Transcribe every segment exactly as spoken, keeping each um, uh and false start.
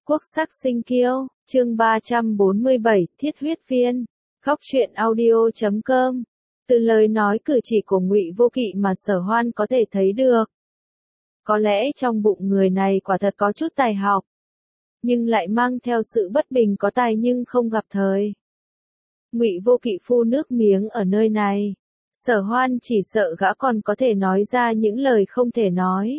Quốc sắc sinh kiêu, chương ba trăm bốn mươi bảy, Thiết huyết viên. Góc truyện audio chấm com. Từ lời nói cử chỉ của Ngụy Vô Kỵ mà Sở Hoan có thể thấy được. Có lẽ trong bụng người này quả thật có chút tài học, nhưng lại mang theo sự bất bình có tài nhưng không gặp thời. Ngụy Vô Kỵ phu nước miếng ở nơi này. Sở Hoan chỉ sợ gã còn có thể nói ra những lời không thể nói.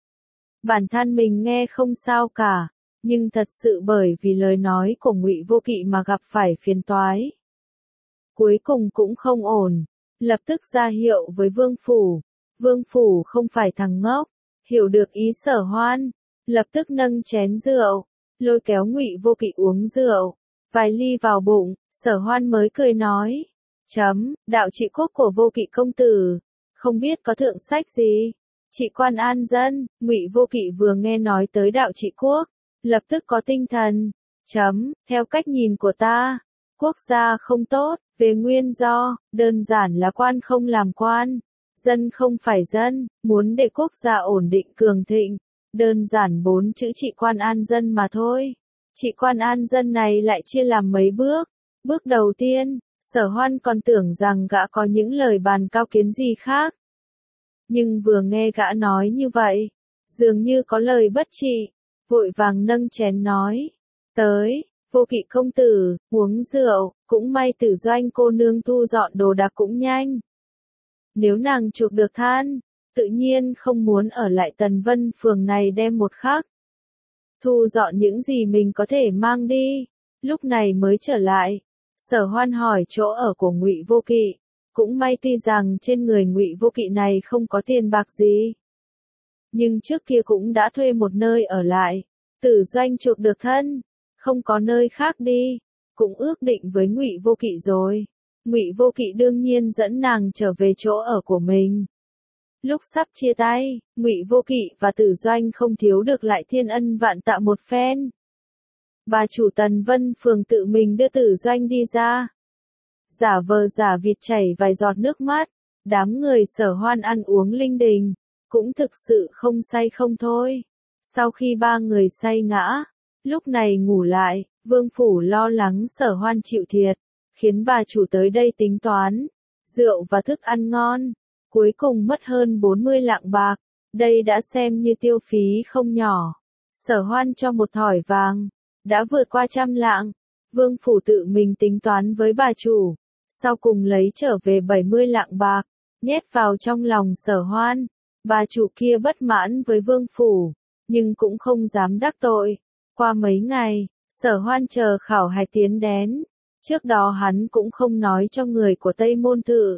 Bản thân mình nghe không sao cả, nhưng thật sự bởi vì lời nói của Ngụy Vô Kỵ mà gặp phải phiền toái. Cuối cùng cũng không ổn, lập tức ra hiệu với Vương Phủ. Vương Phủ không phải thằng ngốc, hiểu được ý Sở Hoan, lập tức nâng chén rượu, lôi kéo Ngụy Vô Kỵ uống rượu, vài ly vào bụng, Sở Hoan mới cười nói, chấm, đạo trị quốc của Vô Kỵ công tử, không biết có thượng sách gì. Trị quan an dân. Ngụy Vô Kỵ vừa nghe nói tới đạo trị quốc, lập tức có tinh thần. Chấm, theo cách nhìn của ta, quốc gia không tốt, về nguyên do, đơn giản là quan không làm quan, dân không phải dân, muốn để quốc gia ổn định cường thịnh, đơn giản bốn chữ trị quan an dân mà thôi. Trị quan an dân này lại chia làm mấy bước. Bước đầu tiên, Sở Hoan còn tưởng rằng gã có những lời bàn cao kiến gì khác. Nhưng vừa nghe gã nói như vậy, dường như có lời bất trị, vội vàng nâng chén nói, tới, Vô Kỵ công tử, uống rượu, cũng may Tử Doanh cô nương thu dọn đồ đạc cũng nhanh. Nếu nàng chuộc được than, tự nhiên không muốn ở lại Tần Vân phường này đem một khắc. Thu dọn những gì mình có thể mang đi, lúc này mới trở lại. Sở Hoan hỏi chỗ ở của Ngụy Vô Kỵ, cũng may tuy rằng trên người Ngụy Vô Kỵ này không có tiền bạc gì, nhưng trước kia cũng đã thuê một nơi ở lại. Tử Doanh chuộc được thân, không có nơi khác đi, cũng ước định với Ngụy Vô Kỵ rồi. Ngụy Vô Kỵ đương nhiên dẫn nàng trở về chỗ ở của mình. Lúc sắp chia tay, Ngụy Vô Kỵ và Tử Doanh không thiếu được lại thiên ân vạn tạ một phen. Bà chủ Tần Vân phường tự mình đưa Tử Doanh đi ra, giả vờ giả vịt chảy vài giọt nước mắt. Đám người Sở Hoan ăn uống linh đình, cũng thực sự không say không thôi. Sau khi ba người say ngã, lúc này ngủ lại, Vương Phủ lo lắng Sở Hoan chịu thiệt, khiến bà chủ tới đây tính toán, rượu và thức ăn ngon, cuối cùng mất hơn bốn mươi lạng bạc, đây đã xem như tiêu phí không nhỏ. Sở Hoan cho một thỏi vàng, đã vượt qua trăm lạng, Vương Phủ tự mình tính toán với bà chủ, sau cùng lấy trở về bảy mươi lạng bạc, nhét vào trong lòng Sở Hoan. Bà chủ kia bất mãn với Vương Phủ, nhưng cũng không dám đắc tội. Qua mấy ngày, Sở Hoan chờ khảo hạch tiến đến, trước đó hắn cũng không nói cho người của Tây Môn Tự.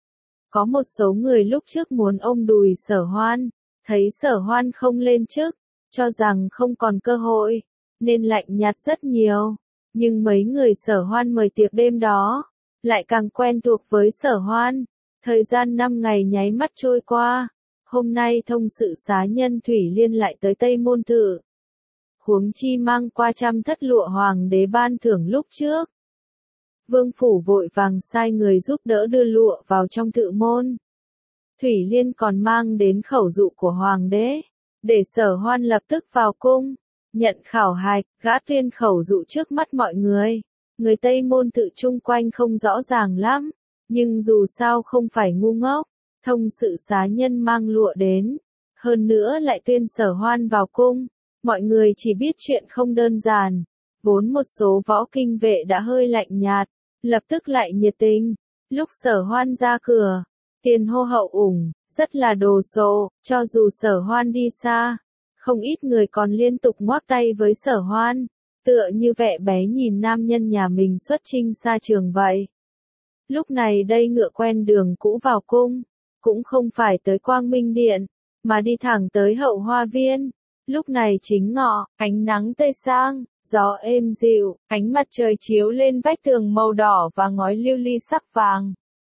Có một số người lúc trước muốn ôm đùi Sở Hoan, thấy Sở Hoan không lên chức, cho rằng không còn cơ hội, nên lạnh nhạt rất nhiều. Nhưng mấy người Sở Hoan mời tiệc đêm đó, lại càng quen thuộc với Sở Hoan. Thời gian năm ngày nháy mắt trôi qua, hôm nay thông sự xá nhân Thủy Liên lại tới Tây Môn Tự. Huống chi mang qua trăm thất lụa hoàng đế ban thưởng lúc trước. Vương Phủ vội vàng sai người giúp đỡ đưa lụa vào trong tự môn. Thủy Liên còn mang đến khẩu dụ của hoàng đế, để Sở Hoan lập tức vào cung, nhận khảo hạch. Gã tuyên khẩu dụ trước mắt mọi người. Người Tây Môn Tự chung quanh không rõ ràng lắm, nhưng dù sao không phải ngu ngốc, thông sự xá nhân mang lụa đến, hơn nữa lại tuyên Sở Hoan vào cung. Mọi người chỉ biết chuyện không đơn giản, vốn một số võ kinh vệ đã hơi lạnh nhạt, lập tức lại nhiệt tình. Lúc Sở Hoan ra cửa, tiền hô hậu ủng, rất là đồ sộ, cho dù Sở Hoan đi xa, không ít người còn liên tục ngoắc tay với Sở Hoan, tựa như vẻ bé nhìn nam nhân nhà mình xuất chinh xa trường vậy. Lúc này đây ngựa quen đường cũ vào cung, cũng không phải tới Quang Minh Điện, mà đi thẳng tới Hậu Hoa Viên. Lúc này chính ngọ, ánh nắng tây sang, gió êm dịu, ánh mặt trời chiếu lên vách tường màu đỏ và ngói lưu ly sắc vàng,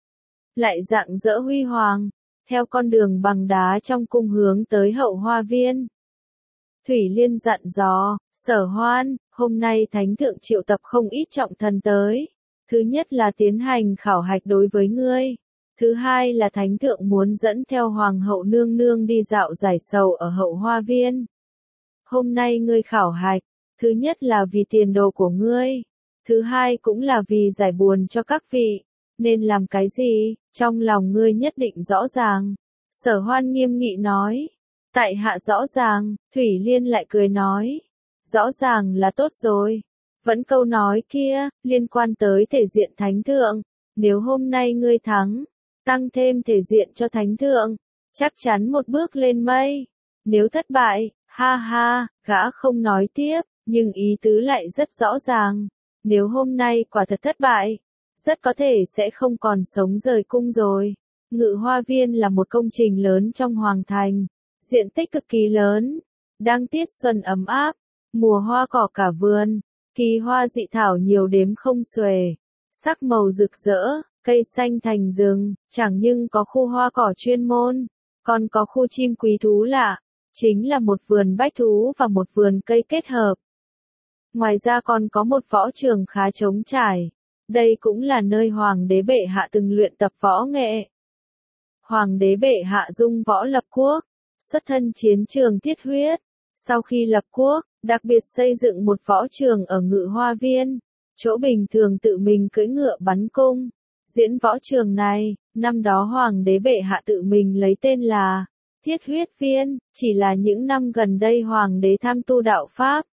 lại rạng rỡ huy hoàng, theo con đường bằng đá trong cung hướng tới Hậu Hoa Viên. Thủy Liên dặn dò, Sở Hoan, hôm nay Thánh Thượng triệu tập không ít trọng thần tới. Thứ nhất là tiến hành khảo hạch đối với ngươi. Thứ hai là Thánh Thượng muốn dẫn theo Hoàng hậu nương nương đi dạo giải sầu ở Hậu Hoa Viên. Hôm nay ngươi khảo hạch, Thứ nhất là vì tiền đồ của ngươi. Thứ hai cũng là vì giải buồn cho các vị. Nên làm cái gì, trong lòng ngươi nhất định rõ ràng. Sở Hoan nghiêm nghị nói. Tại hạ rõ ràng, Thủy Liên lại cười nói. Rõ ràng là tốt rồi. Vẫn câu nói kia, liên quan tới thể diện thánh thượng. Nếu hôm nay ngươi thắng, tăng thêm thể diện cho thánh thượng, chắc chắn một bước lên mây. Nếu thất bại, ha ha, gã không nói tiếp, nhưng ý tứ lại rất rõ ràng. Nếu hôm nay quả thật thất bại, rất có thể sẽ không còn sống rời cung rồi. Ngự Hoa Viên là một công trình lớn trong Hoàng Thành, diện tích cực kỳ lớn. Đang tiết xuân ấm áp, mùa hoa cỏ cả vườn, kỳ hoa dị thảo nhiều đếm không xuể, sắc màu rực rỡ, cây xanh thành rừng, chẳng nhưng có khu hoa cỏ chuyên môn, còn có khu chim quý thú lạ, chính là một vườn bách thú và một vườn cây kết hợp. Ngoài ra còn có một võ trường khá trống trải, đây cũng là nơi Hoàng đế bệ hạ từng luyện tập võ nghệ. Hoàng đế bệ hạ dung võ lập quốc, xuất thân chiến trường thiết huyết, sau khi lập quốc, đặc biệt xây dựng một võ trường ở Ngự Hoa Viên, chỗ bình thường tự mình cưỡi ngựa bắn cung. Diễn võ trường này, năm đó Hoàng đế bệ hạ tự mình lấy tên là Thiết Huyết Viên, chỉ là những năm gần đây Hoàng đế tham tu đạo Pháp.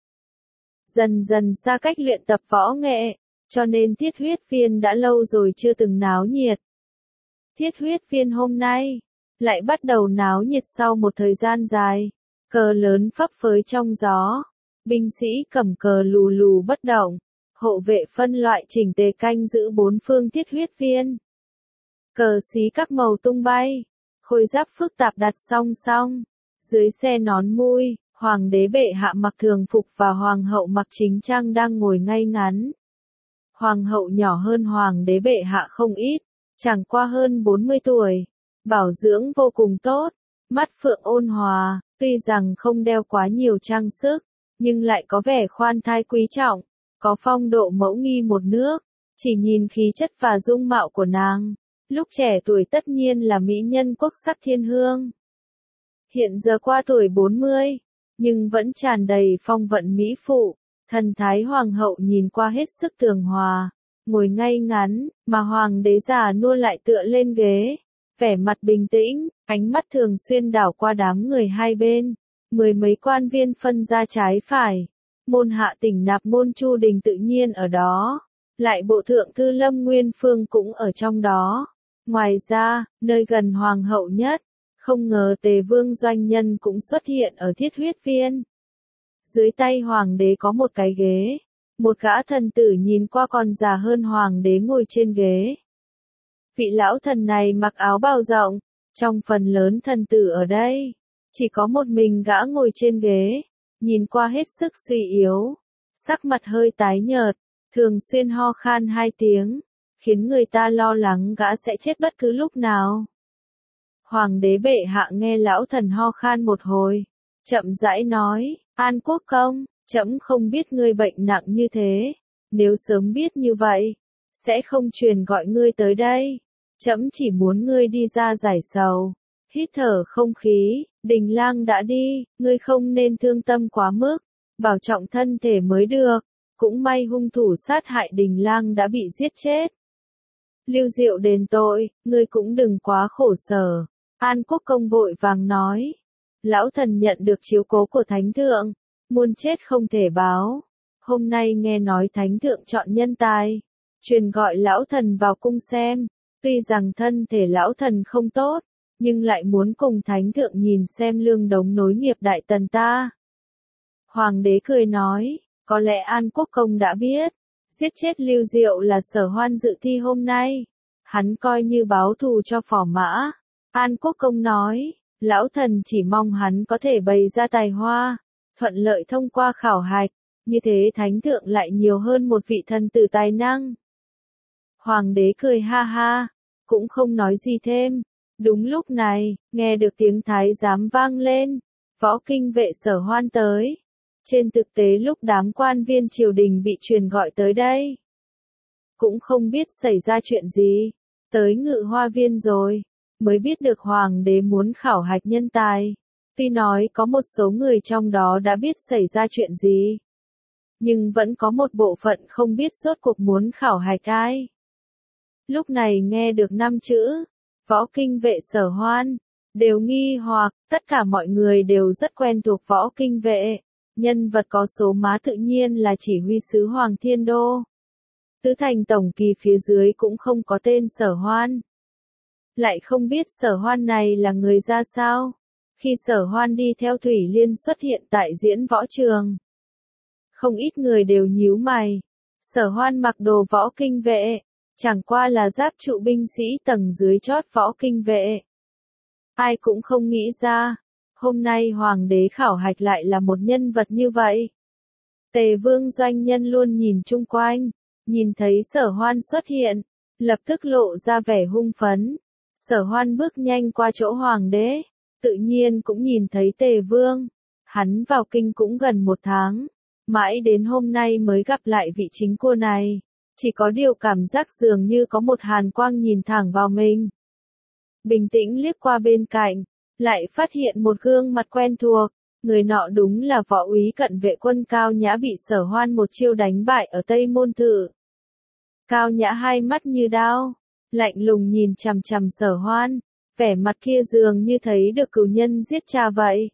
Dần dần xa cách luyện tập võ nghệ, cho nên Thiết Huyết Viên đã lâu rồi chưa từng náo nhiệt. Thiết Huyết Viên hôm nay, lại bắt đầu náo nhiệt sau một thời gian dài, cờ lớn phấp phới trong gió, binh sĩ cầm cờ lù lù bất động, hộ vệ phân loại chỉnh tề canh giữ bốn phương Thiết Huyết Viên. Cờ xí các màu tung bay, khôi giáp phức tạp đặt song song, dưới xe nón mui, Hoàng đế bệ hạ mặc thường phục và Hoàng hậu mặc chính trang đang ngồi ngay ngắn. Hoàng hậu nhỏ hơn Hoàng đế bệ hạ không ít, chẳng qua hơn bốn mươi tuổi, bảo dưỡng vô cùng tốt, mắt phượng ôn hòa, tuy rằng không đeo quá nhiều trang sức, nhưng lại có vẻ khoan thai quý trọng, có phong độ mẫu nghi một nước, chỉ nhìn khí chất và dung mạo của nàng, lúc trẻ tuổi tất nhiên là mỹ nhân quốc sắc thiên hương. Hiện giờ qua tuổi bốn mươi, nhưng vẫn tràn đầy phong vận mỹ phụ, thần thái hoàng hậu nhìn qua hết sức tường hòa, ngồi ngay ngắn, mà hoàng đế già nua lại tựa lên ghế, vẻ mặt bình tĩnh, ánh mắt thường xuyên đảo qua đám người hai bên, mười mấy quan viên phân ra trái phải, môn hạ tỉnh nạp môn Chu Đình tự nhiên ở đó, lại bộ thượng thư Lâm Nguyên Phương cũng ở trong đó. Ngoài ra, nơi gần hoàng hậu nhất, không ngờ Tề Vương Doanh Nhân cũng xuất hiện ở Thiết Huyết Viên. Dưới tay hoàng đế có một cái ghế, một gã thần tử nhìn qua còn già hơn hoàng đế ngồi trên ghế. Vị lão thần này mặc áo bào rộng, trong phần lớn thần tử ở đây, chỉ có một mình gã ngồi trên ghế, nhìn qua hết sức suy yếu, sắc mặt hơi tái nhợt, thường xuyên ho khan hai tiếng, khiến người ta lo lắng gã sẽ chết bất cứ lúc nào. Hoàng đế bệ hạ nghe lão thần ho khan một hồi, chậm rãi nói, An Quốc công, trẫm không biết ngươi bệnh nặng như thế, nếu sớm biết như vậy, sẽ không truyền gọi ngươi tới đây, trẫm chỉ muốn ngươi đi ra giải sầu, hít thở không khí, Đình Lang đã đi, ngươi không nên thương tâm quá mức, bảo trọng thân thể mới được, cũng may hung thủ sát hại Đình Lang đã bị giết chết. Lưu Diệu đền tội, ngươi cũng đừng quá khổ sở. An Quốc công vội vàng nói, lão thần nhận được chiếu cố của thánh thượng, muôn chết không thể báo. Hôm nay nghe nói thánh thượng chọn nhân tài, truyền gọi lão thần vào cung xem, tuy rằng thân thể lão thần không tốt, nhưng lại muốn cùng thánh thượng nhìn xem lương đống nối nghiệp đại tần ta. Hoàng đế cười nói, có lẽ An Quốc công đã biết, giết chết Lưu Diệu là Sở Hoan dự thi hôm nay, hắn coi như báo thù cho phò mã. An Quốc công nói, lão thần chỉ mong hắn có thể bày ra tài hoa, thuận lợi thông qua khảo hạch, như thế thánh thượng lại nhiều hơn một vị thần tử tài năng. Hoàng đế cười ha ha, cũng không nói gì thêm. Đúng lúc này, nghe được tiếng thái giám vang lên, võ kinh vệ Sở Hoan tới. Trên thực tế lúc đám quan viên triều đình bị truyền gọi tới đây, cũng không biết xảy ra chuyện gì, tới Ngự Hoa Viên rồi, mới biết được hoàng đế muốn khảo hạch nhân tài. Tuy nói có một số người trong đó đã biết xảy ra chuyện gì, nhưng vẫn có một bộ phận không biết rốt cuộc muốn khảo hạch ai. Lúc này nghe được năm chữ, võ kinh vệ Sở Hoan, đều nghi hoặc, tất cả mọi người đều rất quen thuộc võ kinh vệ, nhân vật có số má tự nhiên là chỉ huy sứ Hoàng Thiên Đô. Tứ thành tổng kỳ phía dưới cũng không có tên Sở Hoan. Lại không biết Sở Hoan này là người ra sao. Khi Sở Hoan đi theo Thủy Liên xuất hiện tại diễn võ trường, không ít người đều nhíu mày. Sở Hoan mặc đồ võ kinh vệ, chẳng qua là giáp trụ binh sĩ tầng dưới chót võ kinh vệ. Ai cũng không nghĩ ra, hôm nay Hoàng đế khảo hạch lại là một nhân vật như vậy. Tề Vương doanh nhân luôn nhìn chung quanh, nhìn thấy Sở Hoan xuất hiện, lập tức lộ ra vẻ hung phấn. Sở Hoan bước nhanh qua chỗ Hoàng đế, tự nhiên cũng nhìn thấy Tề Vương. Hắn vào kinh cũng gần một tháng, mãi đến hôm nay mới gặp lại vị chính cô này. Chỉ có điều cảm giác dường như có một hàn quang nhìn thẳng vào mình. Bình tĩnh liếc qua bên cạnh, lại phát hiện một gương mặt quen thuộc. Người nọ đúng là võ úy cận vệ quân Cao Nhã bị Sở Hoan một chiêu đánh bại ở Tây Môn Thự. Cao Nhã hai mắt như đao, lạnh lùng nhìn chằm chằm Sở Hoan, vẻ mặt kia dường như thấy được cừu nhân giết cha vậy.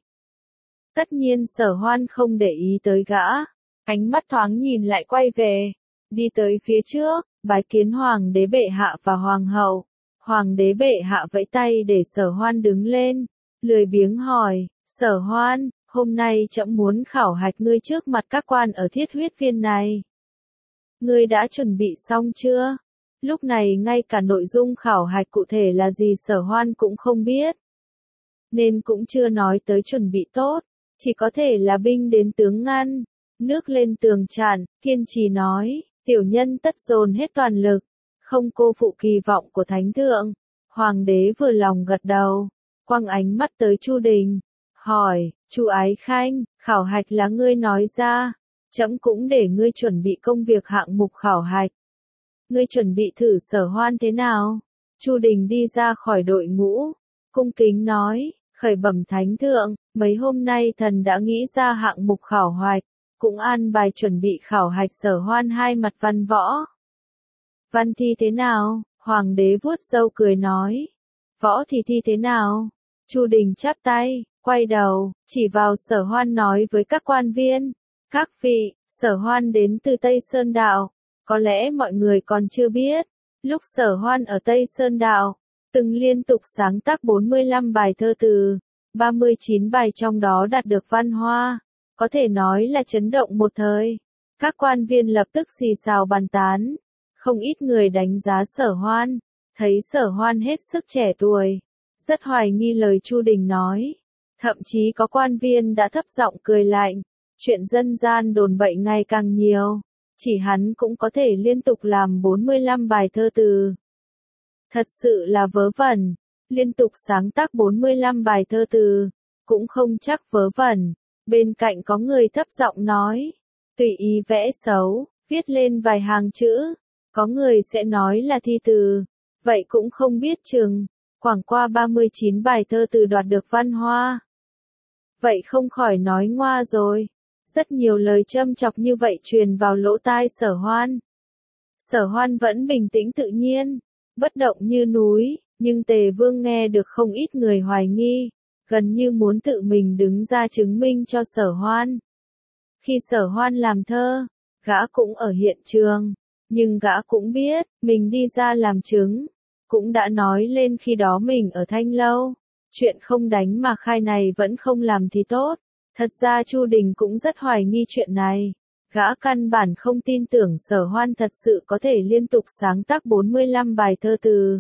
Tất nhiên Sở Hoan không để ý tới gã, ánh mắt thoáng nhìn lại quay về, đi tới phía trước, bái kiến Hoàng đế bệ hạ và Hoàng hậu. Hoàng đế bệ hạ vẫy tay để Sở Hoan đứng lên, lười biếng hỏi, Sở Hoan, hôm nay trẫm muốn khảo hạch ngươi trước mặt các quan ở Thiết Huyết Viên này. Ngươi đã chuẩn bị xong chưa? Lúc này ngay cả nội dung khảo hạch cụ thể là gì Sở Hoan cũng không biết. Nên cũng chưa nói tới chuẩn bị tốt, chỉ có thể là binh đến tướng ngăn, nước lên tường tràn, kiên trì nói, tiểu nhân tất dồn hết toàn lực, không cô phụ kỳ vọng của Thánh Thượng. Hoàng đế vừa lòng gật đầu, quăng ánh mắt tới Chu Đình, hỏi, Chu Ái Khanh, khảo hạch là ngươi nói ra, trẫm cũng để ngươi chuẩn bị công việc hạng mục khảo hạch. Ngươi chuẩn bị thử Sở Hoan thế nào? Chu Đình đi ra khỏi đội ngũ, cung kính nói, khởi bẩm Thánh Thượng, mấy hôm nay thần đã nghĩ ra hạng mục khảo hạch, cũng an bài chuẩn bị khảo hạch Sở Hoan hai mặt văn võ. Văn thi thế nào? Hoàng đế vuốt râu cười nói. Võ thì thi thế nào? Chu Đình chắp tay, quay đầu, chỉ vào Sở Hoan nói với các quan viên. Các vị, Sở Hoan đến từ Tây Sơn Đạo. Có lẽ mọi người còn chưa biết, lúc Sở Hoan ở Tây Sơn Đạo, từng liên tục sáng tác bốn mươi lăm bài thơ từ, ba mươi chín bài trong đó đạt được văn hoa, có thể nói là chấn động một thời. Các quan viên lập tức xì xào bàn tán, không ít người đánh giá Sở Hoan, thấy Sở Hoan hết sức trẻ tuổi, rất hoài nghi lời Chu Đình nói. Thậm chí có quan viên đã thấp giọng cười lạnh, chuyện dân gian đồn bậy ngày càng nhiều. Chỉ hắn cũng có thể liên tục làm bốn mươi lăm bài thơ từ. Thật sự là vớ vẩn, liên tục sáng tác bốn mươi lăm bài thơ từ, cũng không chắc vớ vẩn. Bên cạnh có người thấp giọng nói, tùy ý vẽ xấu, viết lên vài hàng chữ, có người sẽ nói là thi từ, vậy cũng không biết chừng, khoảng qua ba mươi chín bài thơ từ đoạt được văn hoa. Vậy không khỏi nói ngoa rồi. Rất nhiều lời châm chọc như vậy truyền vào lỗ tai Sở Hoan. Sở Hoan vẫn bình tĩnh tự nhiên, bất động như núi, nhưng Tề Vương nghe được không ít người hoài nghi, gần như muốn tự mình đứng ra chứng minh cho Sở Hoan. Khi Sở Hoan làm thơ, gã cũng ở hiện trường, nhưng gã cũng biết, mình đi ra làm chứng, cũng đã nói lên khi đó mình ở Thanh Lâu, chuyện không đánh mà khai này vẫn không làm thì tốt. Thật ra Chu Đình cũng rất hoài nghi chuyện này, gã căn bản không tin tưởng Sở Hoan thật sự có thể liên tục sáng tác bốn mươi lăm bài thơ từ.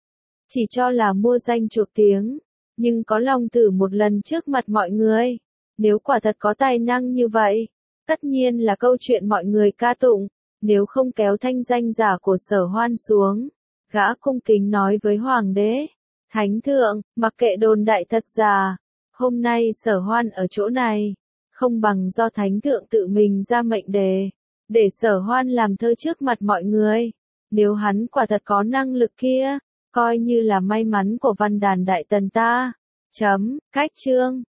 Chỉ cho là mua danh chuộc tiếng, nhưng có lòng thử một lần trước mặt mọi người, nếu quả thật có tài năng như vậy, tất nhiên là câu chuyện mọi người ca tụng, nếu không kéo thanh danh giả của Sở Hoan xuống. Gã cung kính nói với Hoàng đế, Thánh Thượng, mặc kệ đồn đại thật giả. Hôm nay Sở Hoan ở chỗ này, không bằng do Thánh Thượng tự mình ra mệnh đề, để Sở Hoan làm thơ trước mặt mọi người. Nếu hắn quả thật có năng lực kia, coi như là may mắn của văn đàn Đại Tần ta. Chấm, cách chương.